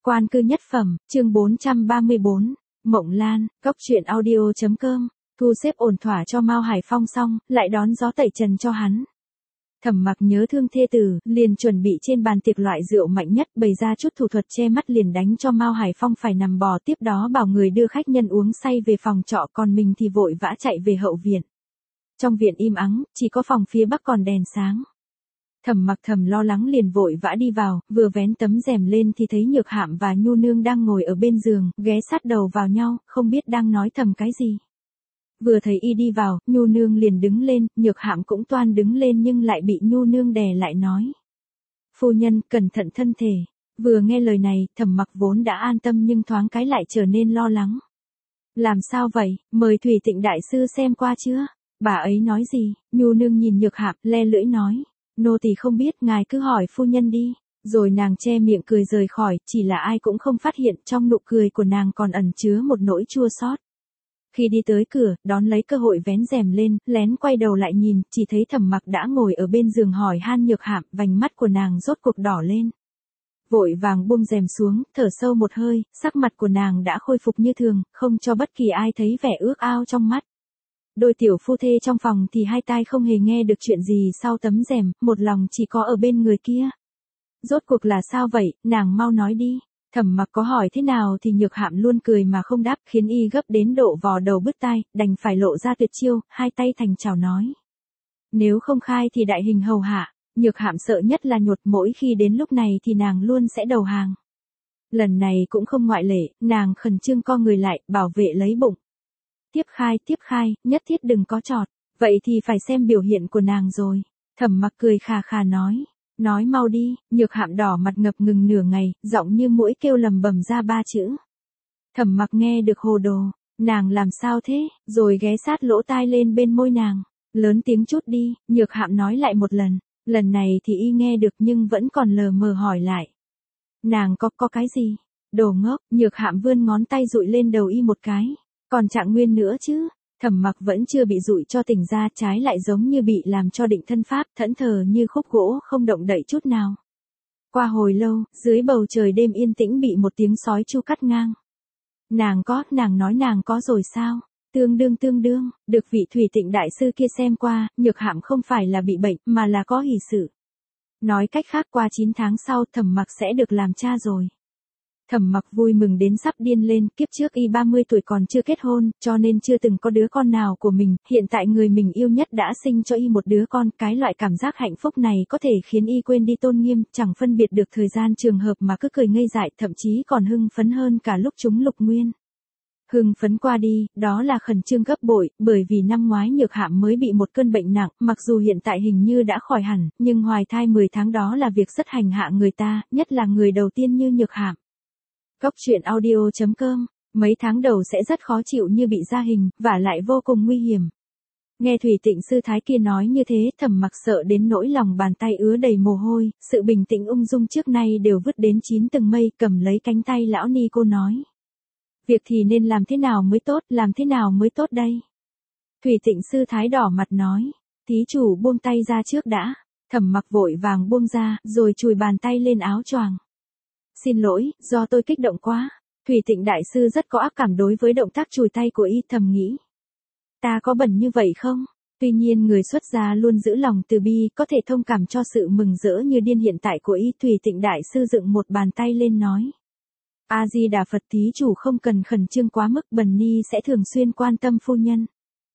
Quan cư nhất phẩm, chương 434, Mộng Lan, Cốc truyện audio.com, thu xếp ổn thỏa cho Mao Hải Phong xong, lại đón gió tẩy trần cho hắn. Thẩm Mặc nhớ thương thê tử, liền chuẩn bị trên bàn tiệc loại rượu mạnh nhất, bày ra chút thủ thuật che mắt liền đánh cho Mao Hải Phong phải nằm bò, tiếp đó bảo người đưa khách nhân uống say về phòng trọ, còn mình thì vội vã chạy về hậu viện. Trong viện im ắng, chỉ có phòng phía bắc còn đèn sáng. Thẩm Mặc thầm lo lắng liền vội vã đi vào, vừa vén tấm rèm lên thì thấy Nhược Hạm và Nhu Nương đang ngồi ở bên giường, ghé sát đầu vào nhau, không biết đang nói thầm cái gì. Vừa thấy y đi vào, Nhu Nương liền đứng lên, Nhược Hạm cũng toan đứng lên nhưng lại bị Nhu Nương đè lại nói. Phu nhân, cẩn thận thân thể. Vừa nghe lời này, Thẩm Mặc vốn đã an tâm nhưng thoáng cái lại trở nên lo lắng. Làm sao vậy, mời Thủy Tịnh đại sư xem qua chưa? Bà ấy nói gì? Nhu Nương nhìn Nhược Hạm, le lưỡi nói. Nô tỳ không biết, ngài cứ hỏi phu nhân đi. Rồi nàng che miệng cười rời khỏi, chỉ là ai cũng không phát hiện trong nụ cười của nàng còn ẩn chứa một nỗi chua xót. Khi đi tới cửa, đón lấy cơ hội vén rèm lên, lén quay đầu lại nhìn, chỉ thấy Thẩm Mặc đã ngồi ở bên giường hỏi han Nhược Hạm, vành mắt của nàng rốt cuộc đỏ lên. Vội vàng buông rèm xuống, thở sâu một hơi, sắc mặt của nàng đã khôi phục như thường, không cho bất kỳ ai thấy vẻ ước ao trong mắt. Đôi tiểu phu thê trong phòng thì hai tai không hề nghe được chuyện gì sau tấm rèm, một lòng chỉ có ở bên người kia. Rốt cuộc là sao vậy, nàng mau nói đi. Thẩm Mặc có hỏi thế nào thì Nhược Hạm luôn cười mà không đáp, khiến y gấp đến độ vò đầu bứt tai, đành phải lộ ra tuyệt chiêu, hai tay thành chào nói. Nếu không khai thì đại hình hầu hạ. Nhược Hạm sợ nhất là nhột, mỗi khi đến lúc này thì nàng luôn sẽ đầu hàng. Lần này cũng không ngoại lệ, nàng khẩn trương co người lại, bảo vệ lấy bụng. Tiếp khai, nhất thiết đừng có chọt, vậy thì phải xem biểu hiện của nàng rồi. Thẩm Mặc cười khà khà nói mau đi. Nhược Hạm đỏ mặt ngập ngừng nửa ngày, giọng như muỗi kêu lầm bầm ra ba chữ. Thẩm Mặc nghe được hồ đồ, nàng làm sao thế, rồi ghé sát lỗ tai lên bên môi nàng, lớn tiếng chút đi. Nhược Hạm nói lại một lần này thì y nghe được nhưng vẫn còn lờ mờ hỏi lại. Nàng có cái gì? Đồ ngốc. Nhược Hạm vươn ngón tay dụi lên đầu y một cái. Còn Trạng Nguyên nữa chứ? Thẩm Mặc vẫn chưa bị dụi cho tỉnh ra, trái lại giống như bị làm cho định thân pháp, thẫn thờ như khúc gỗ không động đậy chút nào. Qua hồi lâu, dưới bầu trời đêm yên tĩnh bị một tiếng sói chu cắt ngang. Nàng nói nàng có rồi sao? Tương đương, được vị Thủy Tịnh đại sư kia xem qua, Nhược Hạm không phải là bị bệnh mà là có hỷ sự. Nói cách khác qua 9 tháng sau Thẩm Mặc sẽ được làm cha rồi. Thẩm Mặc vui mừng đến sắp điên lên, kiếp trước y 30 tuổi còn chưa kết hôn, cho nên chưa từng có đứa con nào của mình, hiện tại người mình yêu nhất đã sinh cho y một đứa con, cái loại cảm giác hạnh phúc này có thể khiến y quên đi tôn nghiêm, chẳng phân biệt được thời gian trường hợp mà cứ cười ngây dại, thậm chí còn hưng phấn hơn cả lúc trúng lục nguyên. Hưng phấn qua đi, đó là khẩn trương gấp bội, bởi vì năm ngoái Nhược Hạm mới bị một cơn bệnh nặng, mặc dù hiện tại hình như đã khỏi hẳn, nhưng hoài thai 10 tháng đó là việc rất hành hạ người ta, nhất là người đầu tiên như Nhược Hạm. Cốc truyện audio.com, mấy tháng đầu sẽ rất khó chịu như bị gia hình, và lại vô cùng nguy hiểm. Nghe Thủy Tịnh sư thái kia nói như thế, Thẩm Mặc sợ đến nỗi lòng bàn tay ứa đầy mồ hôi, sự bình tĩnh ung dung trước nay đều vứt đến 9 tầng mây, cầm lấy cánh tay lão ni cô nói. Việc thì nên làm thế nào mới tốt đây? Thủy Tịnh sư thái đỏ mặt nói, thí chủ buông tay ra trước đã. Thẩm Mặc vội vàng buông ra, rồi chùi bàn tay lên áo choàng. Xin lỗi, do tôi kích động quá. Thủy Tịnh đại sư rất có ác cảm đối với động tác chùi tay của y, thầm nghĩ. Ta có bẩn như vậy không? Tuy nhiên người xuất gia luôn giữ lòng từ bi, có thể thông cảm cho sự mừng rỡ như điên hiện tại của y. Thủy Tịnh đại sư dựng một bàn tay lên nói. A Di Đà Phật, thí chủ không cần khẩn trương quá mức, bần ni sẽ thường xuyên quan tâm phu nhân.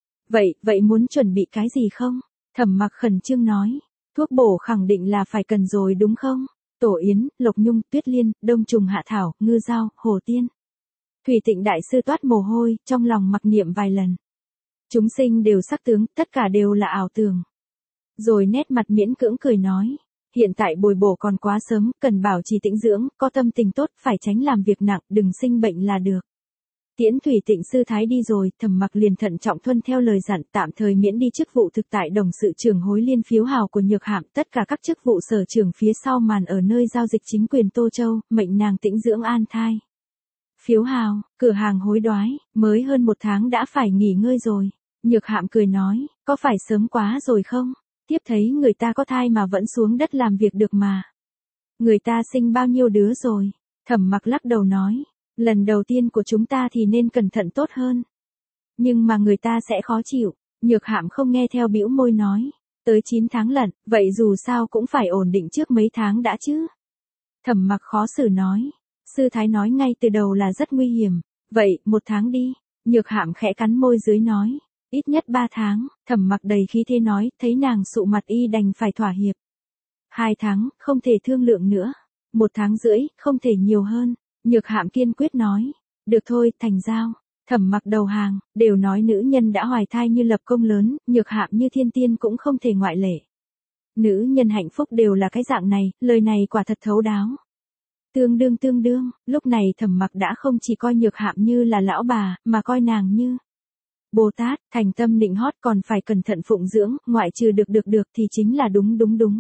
Vậy muốn chuẩn bị cái gì không? Thẩm Mặc khẩn trương nói. Thuốc bổ khẳng định là phải cần rồi đúng không? Tổ yến, lộc nhung, tuyết liên, đông trùng hạ thảo, ngư dao, hồ tiên. Thủy Tịnh đại sư toát mồ hôi, trong lòng mặc niệm vài lần. Chúng sinh đều sắc tướng, tất cả đều là ảo tưởng. Rồi nét mặt miễn cưỡng cười nói. Hiện tại bồi bổ còn quá sớm, cần bảo trì tĩnh dưỡng, có tâm tình tốt, phải tránh làm việc nặng, đừng sinh bệnh là được. Tiễn Thủy Tịnh sư thái đi rồi, Thẩm Mặc liền thận trọng tuân theo lời dặn, tạm thời miễn đi chức vụ thực tại đồng sự trưởng hối liên phiếu hào của Nhược Hạm, tất cả các chức vụ sở trưởng phía sau màn ở nơi giao dịch chính quyền Tô Châu, mệnh nàng tĩnh dưỡng an thai. Phiếu hào, cửa hàng hối đoái, mới hơn 1 tháng đã phải nghỉ ngơi rồi. Nhược Hạm cười nói, có phải sớm quá rồi không? Tiếp thấy người ta có thai mà vẫn xuống đất làm việc được mà. Người ta sinh bao nhiêu đứa rồi? Thẩm Mặc lắc đầu nói, lần đầu tiên của chúng ta thì nên cẩn thận tốt hơn. Nhưng mà người ta sẽ khó chịu. Nhược Hạm không nghe theo bĩu môi nói, tới 9 tháng lận, vậy dù sao cũng phải ổn định trước mấy tháng đã chứ. Thẩm Mặc khó xử nói, sư thái nói ngay từ đầu là rất nguy hiểm, vậy 1 tháng đi. Nhược Hạm khẽ cắn môi dưới nói, ít nhất 3 tháng, Thẩm Mặc đầy khí thế nói, thấy nàng sụ mặt y đành phải thỏa hiệp. 2 tháng, không thể thương lượng nữa. 1 tháng rưỡi, không thể nhiều hơn. Nhược Hạm kiên quyết nói, được thôi, thành giao. Thẩm Mặc đầu hàng, đều nói nữ nhân đã hoài thai như lập công lớn, Nhược Hạm như thiên tiên cũng không thể ngoại lệ. Nữ nhân hạnh phúc đều là cái dạng này, lời này quả thật thấu đáo. Tương đương, lúc này Thẩm Mặc đã không chỉ coi Nhược Hạm như là lão bà, mà coi nàng như Bồ Tát, thành tâm nịnh hót còn phải cẩn thận phụng dưỡng, ngoại trừ được thì chính là đúng.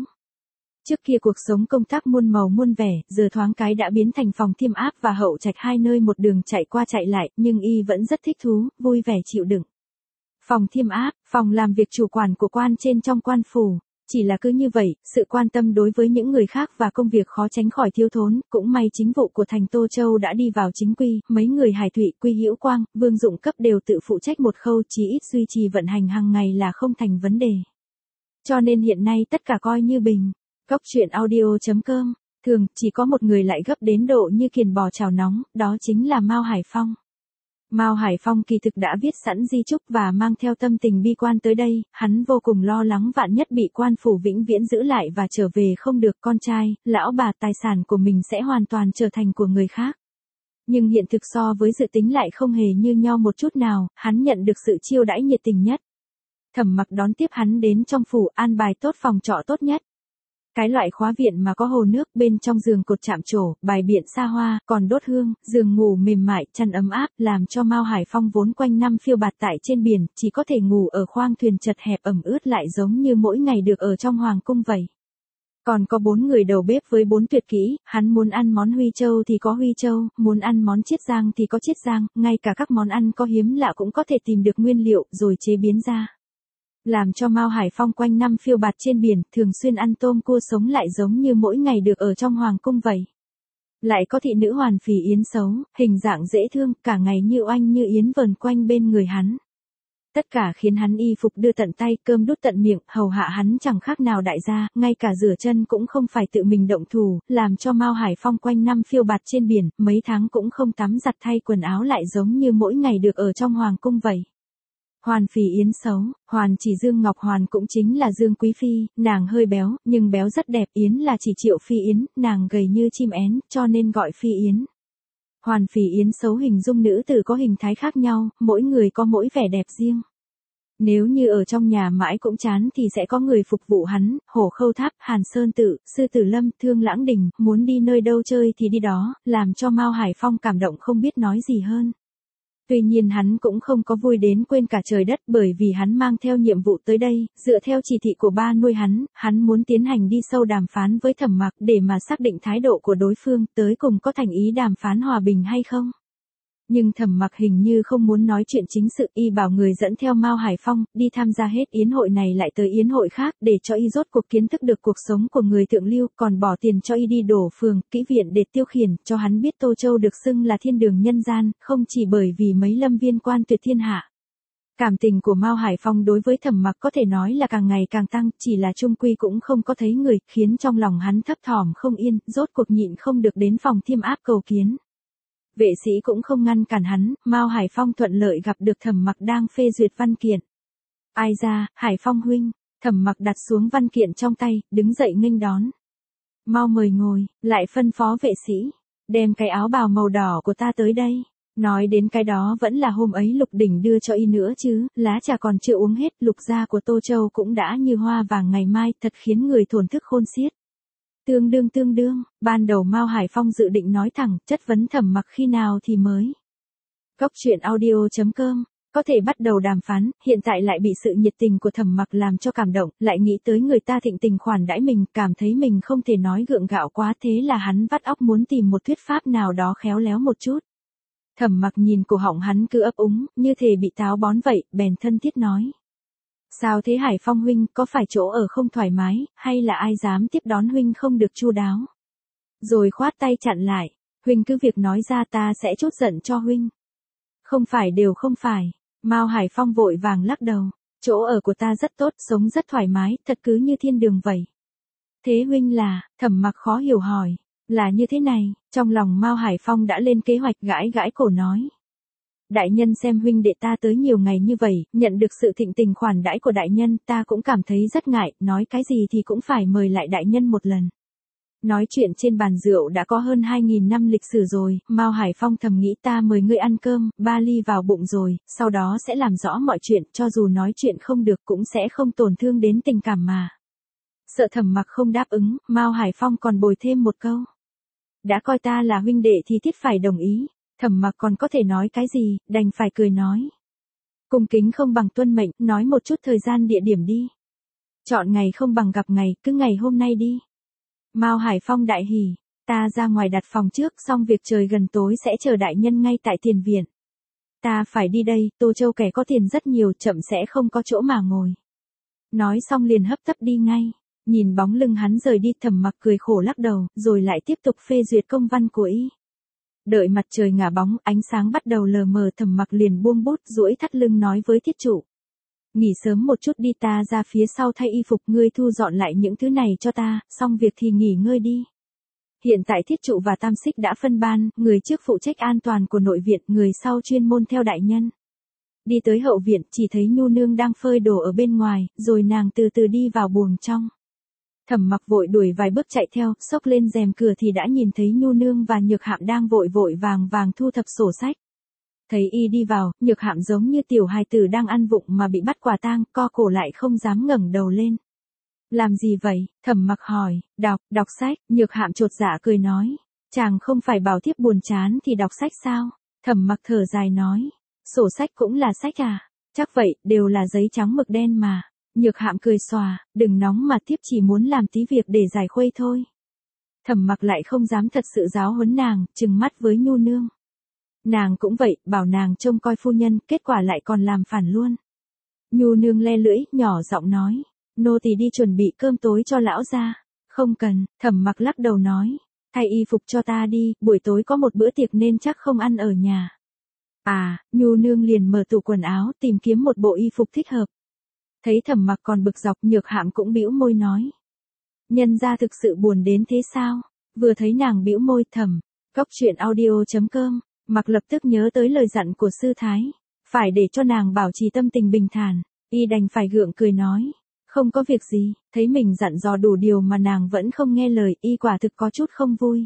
Trước kia cuộc sống công tác muôn màu muôn vẻ, giờ thoáng cái đã biến thành phòng Thiêm Áp và Hậu Trạch hai nơi một đường chạy qua chạy lại, nhưng y vẫn rất thích thú, vui vẻ chịu đựng. Phòng Thiêm Áp, phòng làm việc chủ quản của quan trên trong quan phủ. Chỉ là cứ như vậy, sự quan tâm đối với những người khác và công việc khó tránh khỏi thiếu thốn, cũng may chính vụ của thành Tô Châu đã đi vào chính quy, mấy người Hải Thụy, Quy Hữu Quang, Vương Dụng Cấp đều tự phụ trách một khâu, chí ít duy trì vận hành hàng ngày là không thành vấn đề. Cho nên hiện nay tất cả coi như bình. Cốc truyện audio.com, thường chỉ có một người lại gấp đến độ như kiền bò chảo nóng, đó chính là Mao Hải Phong. Mao Hải Phong kỳ thực đã viết sẵn di chúc và mang theo tâm tình bi quan tới đây, hắn vô cùng lo lắng vạn nhất bị quan phủ vĩnh viễn giữ lại và trở về không được, con trai, lão bà, tài sản của mình sẽ hoàn toàn trở thành của người khác. Nhưng hiện thực so với dự tính lại không hề như nhau một chút nào, hắn nhận được sự chiêu đãi nhiệt tình nhất. Thẩm Mặc đón tiếp hắn đến trong phủ, an bài tốt phòng trọ tốt nhất. Cái loại khóa viện mà có hồ nước, bên trong giường cột chạm trổ, bài biện xa hoa, còn đốt hương, giường ngủ mềm mại, chăn ấm áp, làm cho Mao Hải Phong vốn quanh năm phiêu bạt tại trên biển, chỉ có thể ngủ ở khoang thuyền chật hẹp ẩm ướt lại giống như mỗi ngày được ở trong hoàng cung vậy. Còn có 4 người đầu bếp với 4 tuyệt kỹ, hắn muốn ăn món Huy Châu thì có Huy Châu, muốn ăn món Chiết Giang thì có Chiết Giang, ngay cả các món ăn có hiếm lạ cũng có thể tìm được nguyên liệu rồi chế biến ra. Làm cho Mao Hải Phong quanh năm phiêu bạt trên biển, thường xuyên ăn tôm cua sống lại giống như mỗi ngày được ở trong hoàng cung vậy. Lại có thị nữ Hoàn Phỉ Yến xấu, hình dạng dễ thương, cả ngày như oanh như yến vờn quanh bên người hắn. Tất cả khiến hắn y phục đưa tận tay, cơm đút tận miệng, hầu hạ hắn chẳng khác nào đại gia, ngay cả rửa chân cũng không phải tự mình động thủ, làm cho Mao Hải Phong quanh năm phiêu bạt trên biển, mấy tháng cũng không tắm giặt thay quần áo lại giống như mỗi ngày được ở trong hoàng cung vậy. Hoàn Phỉ Yến xấu, Hoàn chỉ Dương Ngọc Hoàn cũng chính là Dương Quý Phi, nàng hơi béo, nhưng béo rất đẹp, Yến là chỉ Triệu Phi Yến, nàng gầy như chim én, cho nên gọi Phi Yến. Hoàn Phỉ Yến xấu hình dung nữ tử có hình thái khác nhau, mỗi người có mỗi vẻ đẹp riêng. Nếu như ở trong nhà mãi cũng chán thì sẽ có người phục vụ hắn, Hổ Khâu Tháp, Hàn Sơn Tự, Sư Tử Lâm, Thương Lãng Đình, muốn đi nơi đâu chơi thì đi đó, làm cho Mao Hải Phong cảm động không biết nói gì hơn. Tuy nhiên hắn cũng không có vui đến quên cả trời đất bởi vì hắn mang theo nhiệm vụ tới đây, dựa theo chỉ thị của ba nuôi hắn muốn tiến hành đi sâu đàm phán với Thẩm Mặc để mà xác định thái độ của đối phương tới cùng có thành ý đàm phán hòa bình hay không. Nhưng Thẩm Mặc hình như không muốn nói chuyện chính sự, y bảo người dẫn theo Mao Hải Phong, đi tham gia hết yến hội này lại tới yến hội khác, để cho y rốt cuộc kiến thức được cuộc sống của người thượng lưu, còn bỏ tiền cho y đi đổ phường, kỹ viện để tiêu khiển, cho hắn biết Tô Châu được xưng là thiên đường nhân gian, không chỉ bởi vì mấy lâm viên quan tuyệt thiên hạ. Cảm tình của Mao Hải Phong đối với Thẩm Mặc có thể nói là càng ngày càng tăng, chỉ là chung quy cũng không có thấy người, khiến trong lòng hắn thấp thỏm không yên, rốt cuộc nhịn không được đến phòng Thiêm Áp cầu kiến. Vệ sĩ cũng không ngăn cản hắn, Mao Hải Phong thuận lợi gặp được Thẩm Mặc đang phê duyệt văn kiện. Ai ra, Hải Phong huynh, Thẩm Mặc đặt xuống văn kiện trong tay, đứng dậy nghênh đón. Mau mời ngồi, lại phân phó vệ sĩ, đem cái áo bào màu đỏ của ta tới đây. Nói đến cái đó vẫn là hôm ấy Lục Đỉnh đưa cho y nữa chứ, lá trà còn chưa uống hết, lục gia của Tô Châu cũng đã như hoa vàng ngày mai, thật khiến người thổn thức khôn xiết. Tương đương, ban đầu Mao Hải Phong dự định nói thẳng, chất vấn Thẩm Mặc khi nào thì mới. Cốc truyện audio.com, có thể bắt đầu đàm phán, hiện tại lại bị sự nhiệt tình của Thẩm Mặc làm cho cảm động, lại nghĩ tới người ta thịnh tình khoản đãi mình, cảm thấy mình không thể nói gượng gạo quá, thế là hắn vắt óc muốn tìm một thuyết pháp nào đó khéo léo một chút. Thẩm Mặc nhìn cổ họng hắn cứ ấp úng, như thể bị táo bón vậy, bèn thân thiết nói. Sao thế Hải Phong huynh, có phải chỗ ở không thoải mái, hay là ai dám tiếp đón huynh không được chu đáo? Rồi khoát tay chặn lại. Huynh cứ việc nói ra ta sẽ trút giận cho huynh. Không phải đều không phải. Mao Hải Phong vội vàng lắc đầu. Chỗ ở của ta rất tốt, sống rất thoải mái, thật cứ như thiên đường vậy. Thế huynh là, Thẩm Mặc khó hiểu hỏi. Là như thế này, trong lòng Mao Hải Phong đã lên kế hoạch gãi gãi cổ nói. Đại nhân xem huynh đệ ta tới nhiều ngày như vậy, nhận được sự thịnh tình khoản đãi của đại nhân, ta cũng cảm thấy rất ngại, nói cái gì thì cũng phải mời lại đại nhân một lần. Nói chuyện trên bàn rượu đã có hơn 2.000 năm lịch sử rồi, Mao Hải Phong thầm nghĩ ta mời ngươi ăn cơm, 3 ly vào bụng rồi, sau đó sẽ làm rõ mọi chuyện, cho dù nói chuyện không được cũng sẽ không tổn thương đến tình cảm mà. Sợ Thẩm Mặc không đáp ứng, Mao Hải Phong còn bồi thêm một câu. Đã coi ta là huynh đệ thì thiết phải đồng ý. Thẩm Mặc còn có thể nói cái gì, đành phải cười nói. Cung kính không bằng tuân mệnh, nói một chút thời gian địa điểm đi. Chọn ngày không bằng gặp ngày, cứ ngày hôm nay đi. Mao Hải Phong đại hỉ, ta ra ngoài đặt phòng trước, xong việc trời gần tối sẽ chờ đại nhân ngay tại tiền viện. Ta phải đi đây, Tô Châu kẻ có tiền rất nhiều, chậm sẽ không có chỗ mà ngồi. Nói xong liền hấp tấp đi ngay. Nhìn bóng lưng hắn rời đi, Thẩm Mặc cười khổ lắc đầu, rồi lại tiếp tục phê duyệt công văn của y. Đợi mặt trời ngả bóng, ánh sáng bắt đầu lờ mờ, Thẩm Mặc liền buông bút, duỗi thắt lưng nói với thiết trụ. Nghỉ sớm một chút đi, ta ra phía sau thay y phục, ngươi thu dọn lại những thứ này cho ta, xong việc thì nghỉ ngơi đi. Hiện tại thiết trụ và tam xích đã phân ban, người trước phụ trách an toàn của nội viện, người sau chuyên môn theo đại nhân. Đi tới hậu viện, chỉ thấy Nhu Nương đang phơi đồ ở bên ngoài, rồi nàng từ từ đi vào buồng trong. Thẩm Mặc vội đuổi vài bước chạy theo, xốc lên rèm cửa thì đã nhìn thấy Nhu Nương và Nhược Hạm đang vội vội vàng vàng thu thập sổ sách. Thấy y đi vào, Nhược Hạm giống như tiểu hài tử đang ăn vụng mà bị bắt quả tang, co cổ lại không dám ngẩng đầu lên. Làm gì vậy? Thẩm Mặc hỏi. Đọc sách. Nhược Hạm chột dạ cười nói. Chàng không phải bảo thiếp buồn chán thì đọc sách sao? Thẩm Mặc thở dài nói. Sổ sách cũng là sách à? Chắc vậy, đều là giấy trắng mực đen mà. Nhược Hạm cười xòa, đừng nóng mà thiếp chỉ muốn làm tí việc để giải khuây thôi. Thẩm Mặc lại không dám thật sự giáo huấn nàng, trừng mắt với Nhu Nương. Nàng cũng vậy, bảo nàng trông coi phu nhân, kết quả lại còn làm phản luôn. Nhu Nương le lưỡi, nhỏ giọng nói, nô tỳ đi chuẩn bị cơm tối cho lão gia. Không cần, Thẩm Mặc lắc đầu nói, thay y phục cho ta đi, buổi tối có một bữa tiệc nên chắc không ăn ở nhà. À, Nhu Nương liền mở tủ quần áo, tìm kiếm một bộ y phục thích hợp. Thấy Thẩm Mặc còn bực dọc, Nhược Hạm cũng bĩu môi nói. Nhân gia thực sự buồn đến thế sao? Vừa thấy nàng bĩu môi, Thẩm. Cóc truyện audio.com, Mặc lập tức nhớ tới lời dặn của sư thái. Phải để cho nàng bảo trì tâm tình bình thản, y đành phải gượng cười nói. Không có việc gì, thấy mình dặn dò đủ điều mà nàng vẫn không nghe lời, y quả thực có chút không vui.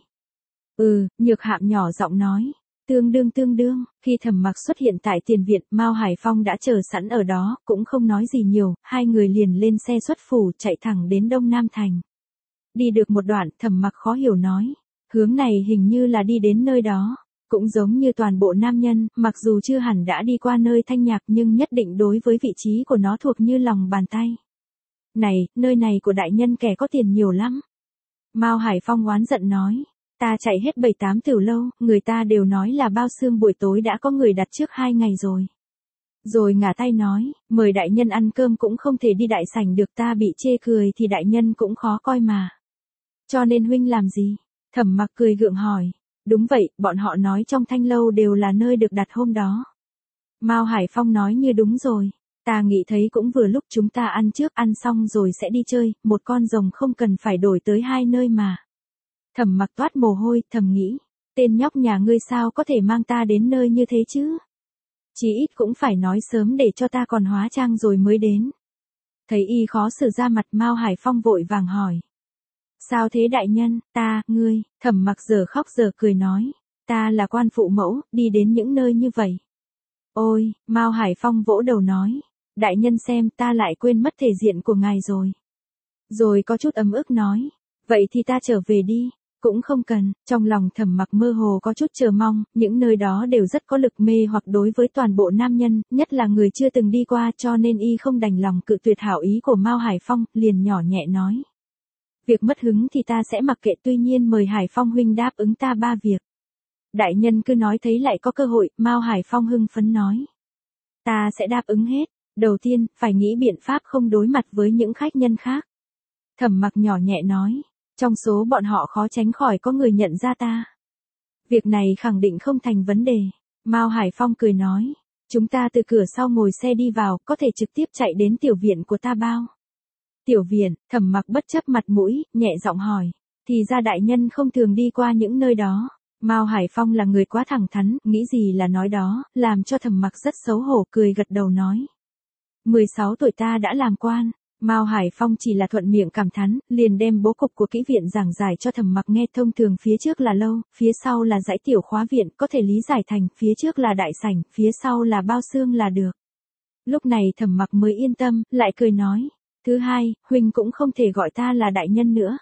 Nhược Hạm nhỏ giọng nói. Tương đương, khi Thẩm Mặc xuất hiện tại tiền viện, Mao Hải Phong đã chờ sẵn ở đó, cũng không nói gì nhiều, hai người liền lên xe xuất phủ, chạy thẳng đến Đông Nam Thành. Đi được một đoạn, Thẩm Mặc khó hiểu nói, hướng này hình như là đi đến nơi đó, cũng giống như toàn bộ nam nhân, mặc dù chưa hẳn đã đi qua nơi Thanh Nhạc nhưng nhất định đối với vị trí của nó thuộc như lòng bàn tay. Này, nơi này của đại nhân kẻ có tiền nhiều lắm. Mao Hải Phong oán giận nói. Ta chạy hết 7-8 tiểu lâu, người ta đều nói là bao xương buổi tối đã có người đặt trước 2 ngày rồi. Rồi ngả tay nói, mời đại nhân ăn cơm cũng không thể đi đại sảnh được, ta bị chê cười thì đại nhân cũng khó coi mà. Cho nên huynh làm gì? Thẩm Mặc cười gượng hỏi. Đúng vậy, bọn họ nói trong Thanh lâu đều là nơi được đặt hôm đó. Mao Hải Phong nói như đúng rồi. Ta nghĩ thấy cũng vừa lúc, chúng ta ăn trước, ăn xong rồi sẽ đi chơi, một con rồng không cần phải đổi tới 2 nơi mà. Thẩm Mặc toát mồ hôi, thầm nghĩ, tên nhóc nhà ngươi sao có thể mang ta đến nơi như thế chứ? Chí ít cũng phải nói sớm để cho ta còn hóa trang rồi mới đến. Thấy y khó xử ra mặt, Mao Hải Phong vội vàng hỏi. Sao thế đại nhân? Ngươi, Thẩm Mặc giờ khóc giờ cười nói, ta là quan phụ mẫu, đi đến những nơi như vậy. Ôi, Mao Hải Phong vỗ đầu nói, đại nhân xem, ta lại quên mất thể diện của ngài rồi. Rồi có chút ấm ức nói, vậy thì ta trở về đi. Cũng không cần, trong lòng Thẩm Mặc mơ hồ có chút chờ mong, những nơi đó đều rất có lực mê hoặc đối với toàn bộ nam nhân, nhất là người chưa từng đi qua, cho nên y không đành lòng cự tuyệt hảo ý của Mao Hải Phong, liền nhỏ nhẹ nói. Việc mất hứng thì ta sẽ mặc kệ, tuy nhiên mời Hải Phong huynh đáp ứng ta 3 việc. Đại nhân cứ nói thấy lại có cơ hội, Mao Hải Phong hưng phấn nói. Ta sẽ đáp ứng hết, đầu tiên, phải nghĩ biện pháp không đối mặt với những khách nhân khác. Thẩm Mặc nhỏ nhẹ nói. Trong số bọn họ khó tránh khỏi có người nhận ra ta. Việc này khẳng định không thành vấn đề. Mao Hải Phong cười nói. Chúng ta từ cửa sau ngồi xe đi vào, có thể trực tiếp chạy đến tiểu viện của ta bao. Tiểu viện, Thẩm Mặc bất chấp mặt mũi, nhẹ giọng hỏi. Thì ra đại nhân không thường đi qua những nơi đó. Mao Hải Phong là người quá thẳng thắn, nghĩ gì là nói đó, làm cho Thẩm Mặc rất xấu hổ, cười gật đầu nói. 16 tuổi ta đã làm quan. Mao Hải Phong chỉ là thuận miệng cảm thán, liền đem bố cục của kỹ viện giảng giải cho Thẩm Mặc nghe. Thông thường phía trước là lâu, phía sau là dãy tiểu khóa viện, có thể lý giải thành phía trước là đại sảnh, phía sau là bao xương là được. Lúc này Thẩm Mặc mới yên tâm, lại cười nói. Thứ hai, huynh cũng không thể gọi ta là đại nhân nữa.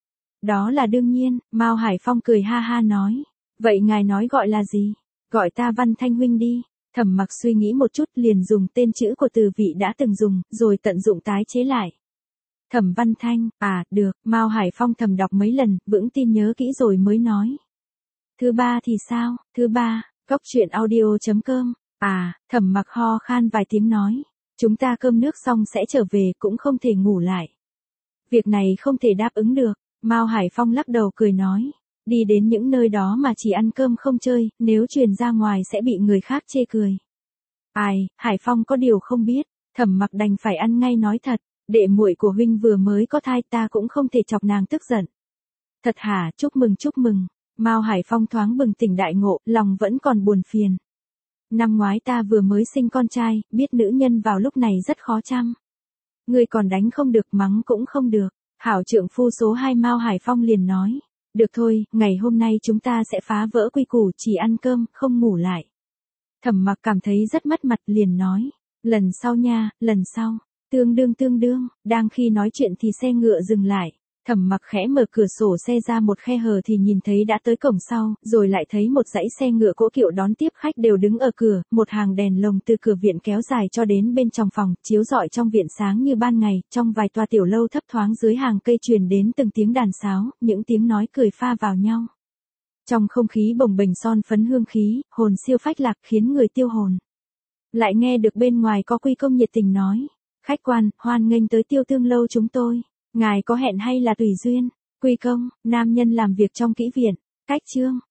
Đó là đương nhiên, Mao Hải Phong cười ha ha nói. Vậy ngài nói gọi là gì? Gọi ta Văn Thanh huynh đi. Thẩm Mặc suy nghĩ một chút liền dùng tên chữ của từ vị đã từng dùng, rồi tận dụng tái chế lại. Thẩm Văn Thanh, được, Mao Hải Phong thầm đọc mấy lần, vững tin nhớ kỹ rồi mới nói. Thứ ba thì sao? Thứ ba, cốc truyện audio.com. Thẩm Mặc ho khan vài tiếng nói. Chúng ta cơm nước xong sẽ trở về, cũng không thể ngủ lại. Việc này không thể đáp ứng được. Mao Hải Phong lắc đầu cười nói. Đi đến những nơi đó mà chỉ ăn cơm không chơi, nếu truyền ra ngoài sẽ bị người khác chê cười. Hải Phong có điều không biết. Thẩm Mặc đành phải ăn ngay nói thật. Đệ muội của huynh vừa mới có thai, ta cũng không thể chọc nàng tức giận. Thật hả? Chúc mừng chúc mừng. Mao Hải Phong thoáng bừng tỉnh đại ngộ, lòng vẫn còn buồn phiền. Năm ngoái ta vừa mới sinh con trai, biết nữ nhân vào lúc này rất khó chăm. Ngươi còn đánh không được, mắng cũng không được. Hảo trượng phu số 2 Mao Hải Phong liền nói. Được thôi, ngày hôm nay chúng ta sẽ phá vỡ quy củ, chỉ ăn cơm, không ngủ lại. Thẩm Mặc cảm thấy rất mất mặt, liền nói. Lần sau nha, lần sau. Tương đương, đang khi nói chuyện thì xe ngựa dừng lại. Thẩm Mặc khẽ mở cửa sổ xe ra một khe hở thì nhìn thấy đã tới cổng sau, rồi lại thấy một dãy xe ngựa cỗ kiệu đón tiếp khách đều đứng ở cửa, một hàng đèn lồng từ cửa viện kéo dài cho đến bên trong phòng, chiếu rọi trong viện sáng như ban ngày. Trong vài tòa tiểu lâu thấp thoáng dưới hàng cây truyền đến từng tiếng đàn sáo, những tiếng nói cười pha vào nhau. Trong không khí bồng bềnh son phấn hương khí, hồn siêu phách lạc khiến người tiêu hồn. Lại nghe được bên ngoài có quy công nhiệt tình nói. Khách quan, hoan nghênh tới Tiêu Tương lâu chúng tôi. Ngài có hẹn hay là tùy duyên? Quy công, nam nhân làm việc trong kỹ viện. Cách chương.